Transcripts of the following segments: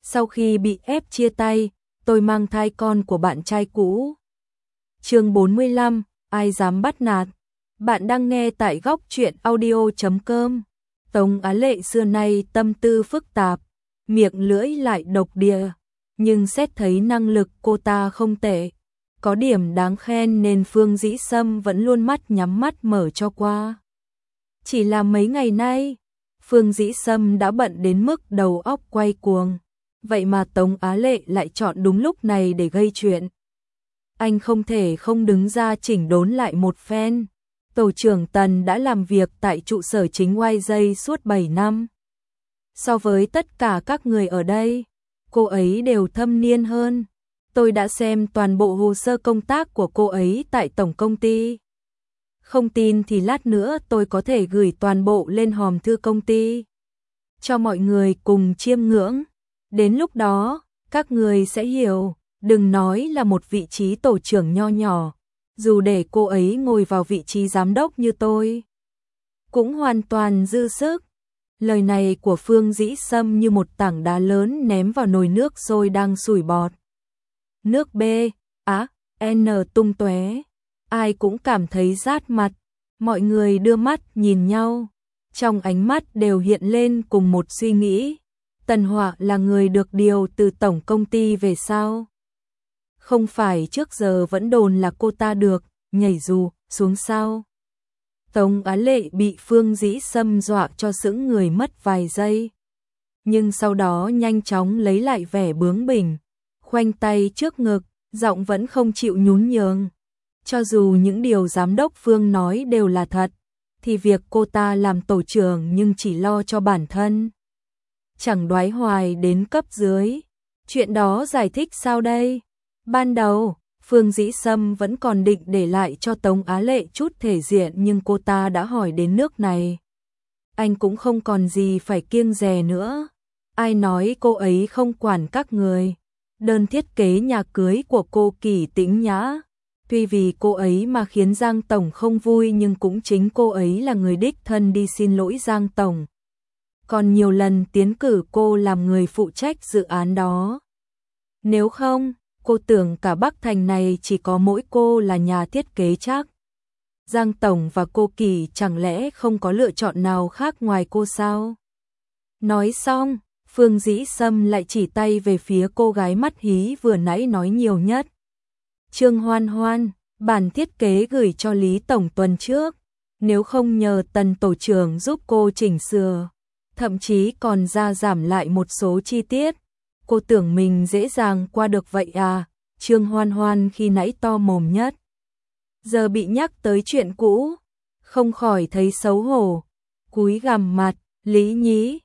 Sau khi bị ép chia tay, tôi mang thai con của bạn trai cũ. Chương 45, ai dám bắt nạt. Bạn đang nghe tại góc truyện audio.com. Tống Á Lệ xưa nay tâm tư phức tạp, miệng lưỡi lại độc địa, nhưng xét thấy năng lực cô ta không tệ, có điểm đáng khen nên Phương Dĩ Sâm vẫn luôn mắt nhắm mắt mở cho qua. Chỉ là mấy ngày nay, Phương Dĩ Sâm đã bận đến mức đầu óc quay cuồng, vậy mà Tống Á Lệ lại chọn đúng lúc này để gây chuyện. Anh không thể không đứng ra chỉnh đốn lại một phen. Tổ trưởng Tần đã làm việc tại trụ sở chính YJ suốt 7 năm. So với tất cả các người ở đây, cô ấy đều thâm niên hơn. Tôi đã xem toàn bộ hồ sơ công tác của cô ấy tại tổng công ty. Không tin thì lát nữa tôi có thể gửi toàn bộ lên hòm thư công ty, cho mọi người cùng chiêm ngưỡng. Đến lúc đó, các người sẽ hiểu, đừng nói là một vị trí tổ trưởng nho nhỏ, dù để cô ấy ngồi vào vị trí giám đốc như tôi, cũng hoàn toàn dư sức. Lời này của Phương Dĩ Sâm như một tảng đá lớn ném vào nồi nước sôi đang sủi bọt. Nước B, N tung tóe. Ai cũng cảm thấy rát mặt. Mọi người đưa mắt nhìn nhau, trong ánh mắt đều hiện lên cùng một suy nghĩ. Tần Họa là người được điều từ tổng công ty về sao? Không phải trước giờ vẫn đồn là cô ta được nhảy dù xuống sao? Tống Á Lệ bị Phương Dĩ Sâm dọa cho sững người mất vài giây, nhưng sau đó nhanh chóng lấy lại vẻ bướng bỉnh, khoanh tay trước ngực, giọng vẫn không chịu nhún nhường. Cho dù những điều giám đốc Phương nói đều là thật, thì việc cô ta làm tổ trưởng nhưng chỉ lo cho bản thân, chẳng đoái hoài đến cấp dưới. Chuyện đó giải thích sao đây? Ban đầu, Phương Dĩ Sâm vẫn còn định để lại cho Tống Á Lệ chút thể diện, nhưng cô ta đã hỏi đến nước này, anh cũng không còn gì phải kiêng dè nữa. Ai nói cô ấy không quản các người? Đơn thiết kế nhà cưới của cô Kỳ Tĩnh Nhã, tuy vì cô ấy mà khiến Giang Tổng không vui, nhưng cũng chính cô ấy là người đích thân đi xin lỗi Giang Tổng, còn nhiều lần tiến cử cô làm người phụ trách dự án đó. Nếu không, cô tưởng cả Bắc Thành này chỉ có mỗi cô là nhà thiết kế chắc. Giang Tổng và cô Kỳ chẳng lẽ không có lựa chọn nào khác ngoài cô sao? Nói xong, Phương Dĩ Sâm lại chỉ tay về phía cô gái mắt hí vừa nãy nói nhiều nhất. Trương Hoan Hoan, bản thiết kế gửi cho Lý Tổng tuần trước, nếu không nhờ Tần tổ trưởng giúp cô chỉnh sửa, thậm chí còn ra giảm lại một số chi tiết, cô tưởng mình dễ dàng qua được vậy à? Trương Hoan Hoan khi nãy to mồm nhất, giờ bị nhắc tới chuyện cũ, không khỏi thấy xấu hổ, cúi gằm mặt. Lý Nhí,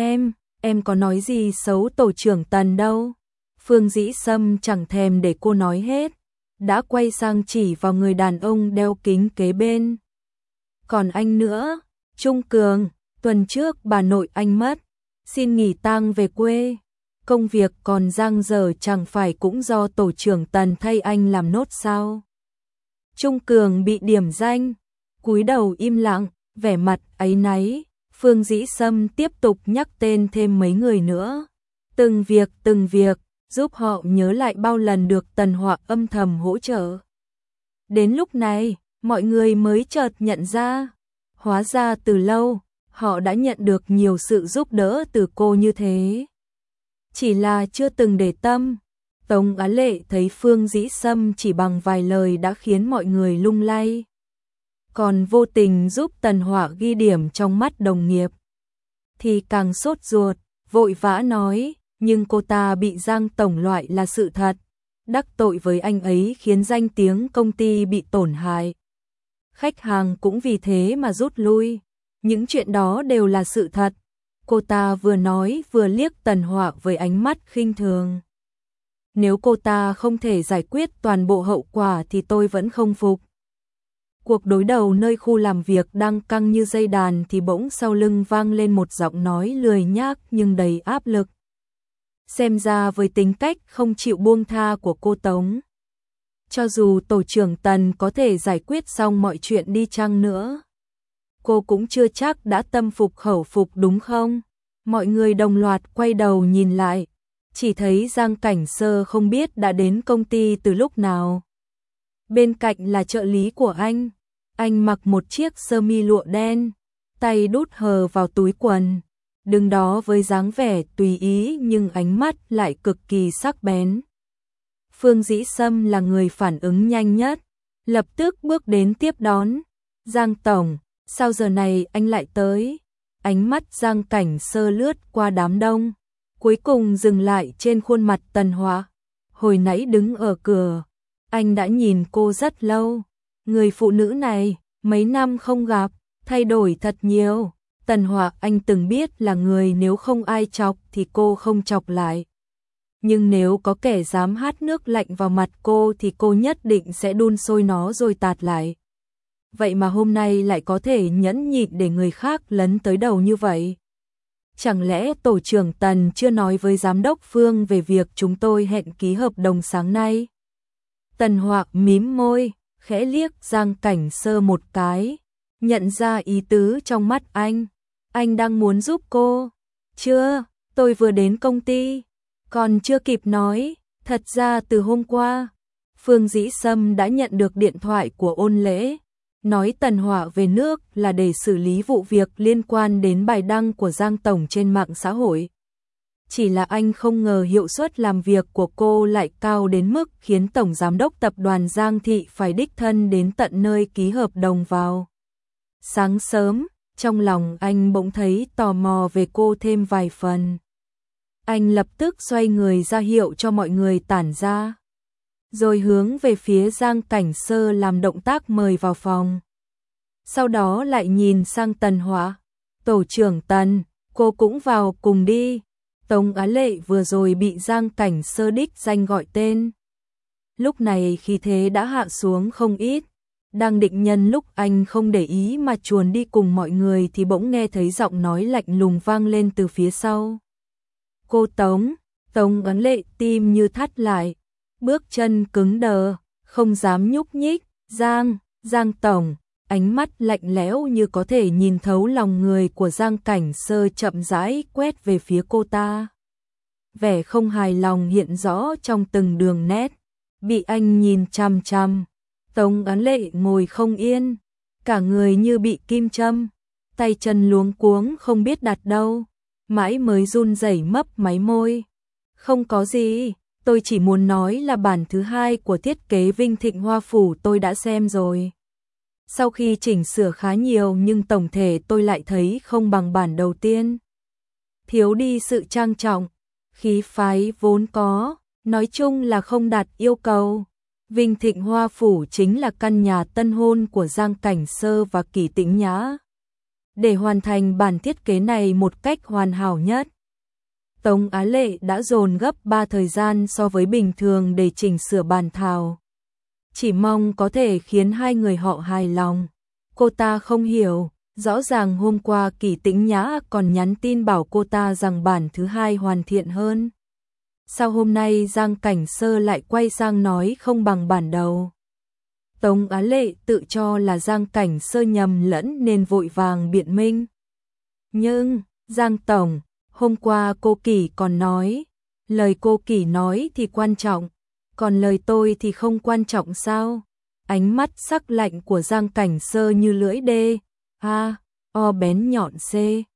em có nói gì xấu tổ trưởng Tần đâu. Phương Dĩ Sâm chẳng thèm để cô nói hết, đã quay sang chỉ vào người đàn ông đeo kính kế bên. Còn anh nữa, Trung Cường, tuần trước bà nội anh mất, xin nghỉ tang về quê. Công việc còn dang dở chẳng phải cũng do tổ trưởng Tần thay anh làm nốt sao? Trung Cường bị điểm danh, cúi đầu im lặng, vẻ mặt áy náy. Phương Dĩ Sâm tiếp tục nhắc tên thêm mấy người nữa. Từng việc, giúp họ nhớ lại bao lần được Tần Họa âm thầm hỗ trợ. Đến lúc này, mọi người mới chợt nhận ra, hóa ra từ lâu, họ đã nhận được nhiều sự giúp đỡ từ cô như thế. Chỉ là chưa từng để tâm. Tống Á Lệ thấy Phương Dĩ Sâm chỉ bằng vài lời đã khiến mọi người lung lay, còn vô tình giúp Tần Họa ghi điểm trong mắt đồng nghiệp, thì càng sốt ruột, vội vã nói, nhưng cô ta bị Giang Tổng loại là sự thật, đắc tội với anh ấy khiến danh tiếng công ty bị tổn hại. Khách hàng cũng vì thế mà rút lui, những chuyện đó đều là sự thật. Cô ta vừa nói vừa liếc Tần Họa với ánh mắt khinh thường. Nếu cô ta không thể giải quyết toàn bộ hậu quả thì tôi vẫn không phục. Cuộc đối đầu nơi khu làm việc đang căng như dây đàn thì bỗng sau lưng vang lên một giọng nói lười nhác nhưng đầy áp lực. Xem ra với tính cách không chịu buông tha của cô Tống, cho dù tổ trưởng Tần có thể giải quyết xong mọi chuyện đi chăng nữa, cô cũng chưa chắc đã tâm phục khẩu phục đúng không? Mọi người đồng loạt quay đầu nhìn lại, chỉ thấy Giang Cảnh Sơ không biết đã đến công ty từ lúc nào. Bên cạnh là trợ lý của anh mặc một chiếc sơ mi lụa đen, tay đút hờ vào túi quần, đứng đó với dáng vẻ tùy ý nhưng ánh mắt lại cực kỳ sắc bén. Phương Dĩ Sâm là người phản ứng nhanh nhất, lập tức bước đến tiếp đón. Giang tổng, sao giờ này anh lại tới? Ánh mắt Giang Cảnh Sơ lướt qua đám đông, cuối cùng dừng lại trên khuôn mặt Tần Họa. Hồi nãy đứng ở cửa, anh đã nhìn cô rất lâu. Người phụ nữ này, mấy năm không gặp, thay đổi thật nhiều. Tần Họa anh từng biết là người nếu không ai chọc thì cô không chọc lại. Nhưng nếu có kẻ dám hát nước lạnh vào mặt cô thì cô nhất định sẽ đun sôi nó rồi tạt lại. Vậy mà hôm nay lại có thể nhẫn nhịn để người khác lấn tới đầu như vậy. Chẳng lẽ tổ trưởng Tần chưa nói với giám đốc Phương về việc chúng tôi hẹn ký hợp đồng sáng nay? Tần Họa mím môi, khẽ liếc Giang Cảnh Sơ một cái, nhận ra ý tứ trong mắt anh. Anh đang muốn giúp cô. Chưa, tôi vừa đến công ty. Còn chưa kịp nói, thật ra từ hôm qua, Phương Dĩ Sâm đã nhận được điện thoại của Ôn Lễ, nói Tần Họa về nước là để xử lý vụ việc liên quan đến bài đăng của Giang Tổng trên mạng xã hội. Chỉ là anh không ngờ hiệu suất làm việc của cô lại cao đến mức khiến Tổng Giám đốc Tập đoàn Giang Thị phải đích thân đến tận nơi ký hợp đồng vào. Sáng sớm, trong lòng anh bỗng thấy tò mò về cô thêm vài phần. Anh lập tức xoay người ra hiệu cho mọi người tản ra, rồi hướng về phía Giang Cảnh Sơ làm động tác mời vào phòng. Sau đó lại nhìn sang Tần Họa. Tổ trưởng Tần, cô cũng vào cùng đi. Tống Á Lệ vừa rồi bị Giang Cảnh Sơ đích danh gọi tên. Lúc này khí thế đã hạ xuống không ít. Đang định nhân lúc anh không để ý mà chuồn đi cùng mọi người thì bỗng nghe thấy giọng nói lạnh lùng vang lên từ phía sau. Cô Tống, Tống Á Lệ tim như thắt lại, bước chân cứng đờ, không dám nhúc nhích. Giang Tổng, ánh mắt lạnh lẽo như có thể nhìn thấu lòng người của Giang Cảnh Sơ chậm rãi quét về phía cô ta. Vẻ không hài lòng hiện rõ trong từng đường nét, bị anh nhìn chằm chằm. Tống Á Lệ ngồi không yên, cả người như bị kim châm, tay chân luống cuống không biết đặt đâu, mãi mới run rẩy mấp máy môi. Không có gì, tôi chỉ muốn nói là bản thứ 2 của thiết kế Vinh Thịnh Hoa Phủ tôi đã xem rồi. Sau khi chỉnh sửa khá nhiều nhưng tổng thể tôi lại thấy không bằng bản đầu tiên. Thiếu đi sự trang trọng, khí phái vốn có, nói chung là không đạt yêu cầu. Vinh Thịnh Hoa Phủ chính là căn nhà tân hôn của Giang Cảnh Sơ và Kỷ Tĩnh Nhã. Để hoàn thành bản thiết kế này một cách hoàn hảo nhất, Tống Á Lệ đã dồn gấp 3 thời gian so với bình thường để chỉnh sửa bản thảo. Chỉ mong có thể khiến hai người họ hài lòng. Cô ta không hiểu, rõ ràng hôm qua Kỷ Tĩnh Nhã còn nhắn tin bảo cô ta rằng bản thứ 2 hoàn thiện hơn. Sao hôm nay Giang Cảnh Sơ lại quay sang nói không bằng bản đầu? Tống Á Lệ tự cho là Giang Cảnh Sơ nhầm lẫn nên vội vàng biện minh. Nhưng, Giang Tổng, hôm qua cô Kỷ còn nói, lời cô Kỷ nói thì quan trọng, còn lời tôi thì không quan trọng sao? Ánh mắt sắc lạnh của Giang Cảnh Sơ như lưỡi đê, o bén nhọn c,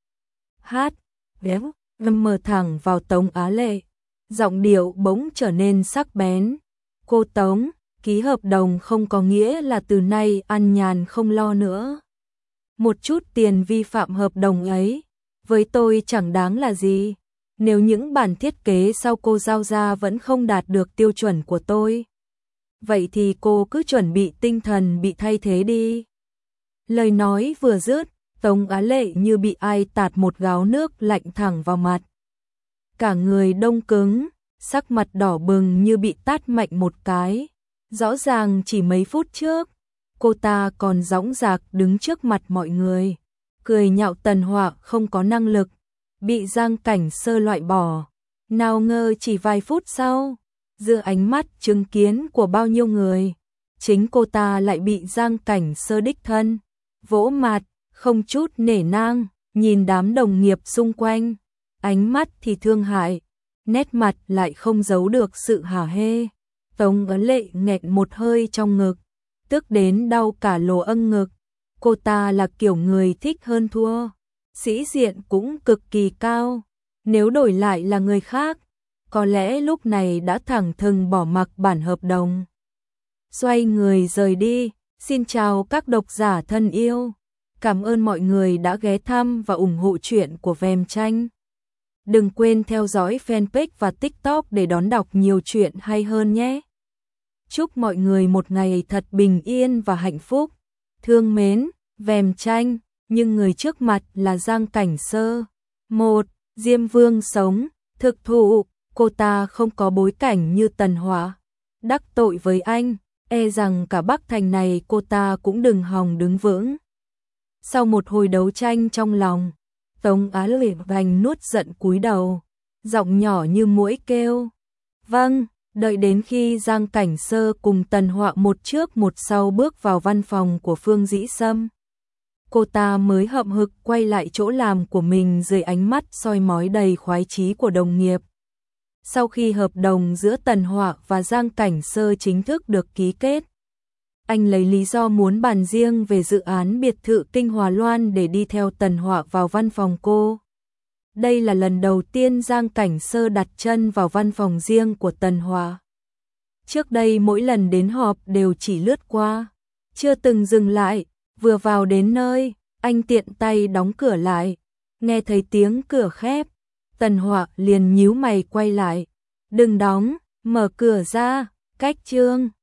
béo, mở thẳng vào Tống Á Lệ. Giọng điệu bỗng trở nên sắc bén. Cô Tống, ký hợp đồng không có nghĩa là từ nay ăn nhàn không lo nữa. Một chút tiền vi phạm hợp đồng ấy, với tôi chẳng đáng là gì. Nếu những bản thiết kế sau cô giao ra vẫn không đạt được tiêu chuẩn của tôi, vậy thì cô cứ chuẩn bị tinh thần bị thay thế đi. Lời nói vừa dứt, Tống Á Lệ như bị ai tạt một gáo nước lạnh thẳng vào mặt. Cả người đông cứng, sắc mặt đỏ bừng như bị tát mạnh một cái. Rõ ràng chỉ mấy phút trước, cô ta còn dõng dạc đứng trước mặt mọi người, cười nhạo Tần Họa không có năng lực, bị Giang Cảnh Sơ loại bỏ. Nào ngờ chỉ vài phút sau, giữa ánh mắt chứng kiến của bao nhiêu người, chính cô ta lại bị Giang Cảnh Sơ đích thân vỗ mặt, không chút nể nang, nhìn đám đồng nghiệp xung quanh, ánh mắt thì thương hại, nét mặt lại không giấu được sự hả hê. Tống Ấn Lệ nghẹn một hơi trong ngực, tức đến đau cả lỗ âng ngực. Cô ta là kiểu người thích hơn thua, sĩ diện cũng cực kỳ cao. Nếu đổi lại là người khác, có lẽ lúc này đã thẳng thừng bỏ mặc bản hợp đồng. Xoay người rời đi. Xin chào các độc giả thân yêu. Cảm ơn mọi người đã ghé thăm và ủng hộ truyện của Vèm Tranh. Đừng quên theo dõi fanpage và TikTok để đón đọc nhiều chuyện hay hơn nhé. Chúc mọi người một ngày thật bình yên và hạnh phúc. Thương mến, Vèm Tranh, nhưng người trước mặt là Giang Cảnh Sơ. 1. Diêm Vương sống, thực thụ, cô ta không có bối cảnh như Tần Hỏa. Đắc tội với anh, e rằng cả Bắc Thành này cô ta cũng đừng hòng đứng vững. Sau một hồi đấu tranh trong lòng, Tống Á Lệ Vành nuốt giận cúi đầu, giọng nhỏ như muỗi kêu. Vâng, đợi đến khi Giang Cảnh Sơ cùng Tần Họa một trước một sau bước vào văn phòng của Phương Dĩ Sâm. Cô ta mới hậm hực quay lại chỗ làm của mình dưới ánh mắt soi mói đầy khoái chí của đồng nghiệp. Sau khi hợp đồng giữa Tần Họa và Giang Cảnh Sơ chính thức được ký kết, anh lấy lý do muốn bàn riêng về dự án biệt thự Kinh Hòa Loan để đi theo Tần Họa vào văn phòng cô. Đây là lần đầu tiên Giang Cảnh Sơ đặt chân vào văn phòng riêng của Tần Họa. Trước đây mỗi lần đến họp đều chỉ lướt qua, chưa từng dừng lại. Vừa vào đến nơi, anh tiện tay đóng cửa lại. Nghe thấy tiếng cửa khép, Tần Họa liền nhíu mày quay lại. Đừng đóng, mở cửa ra, cách Trương.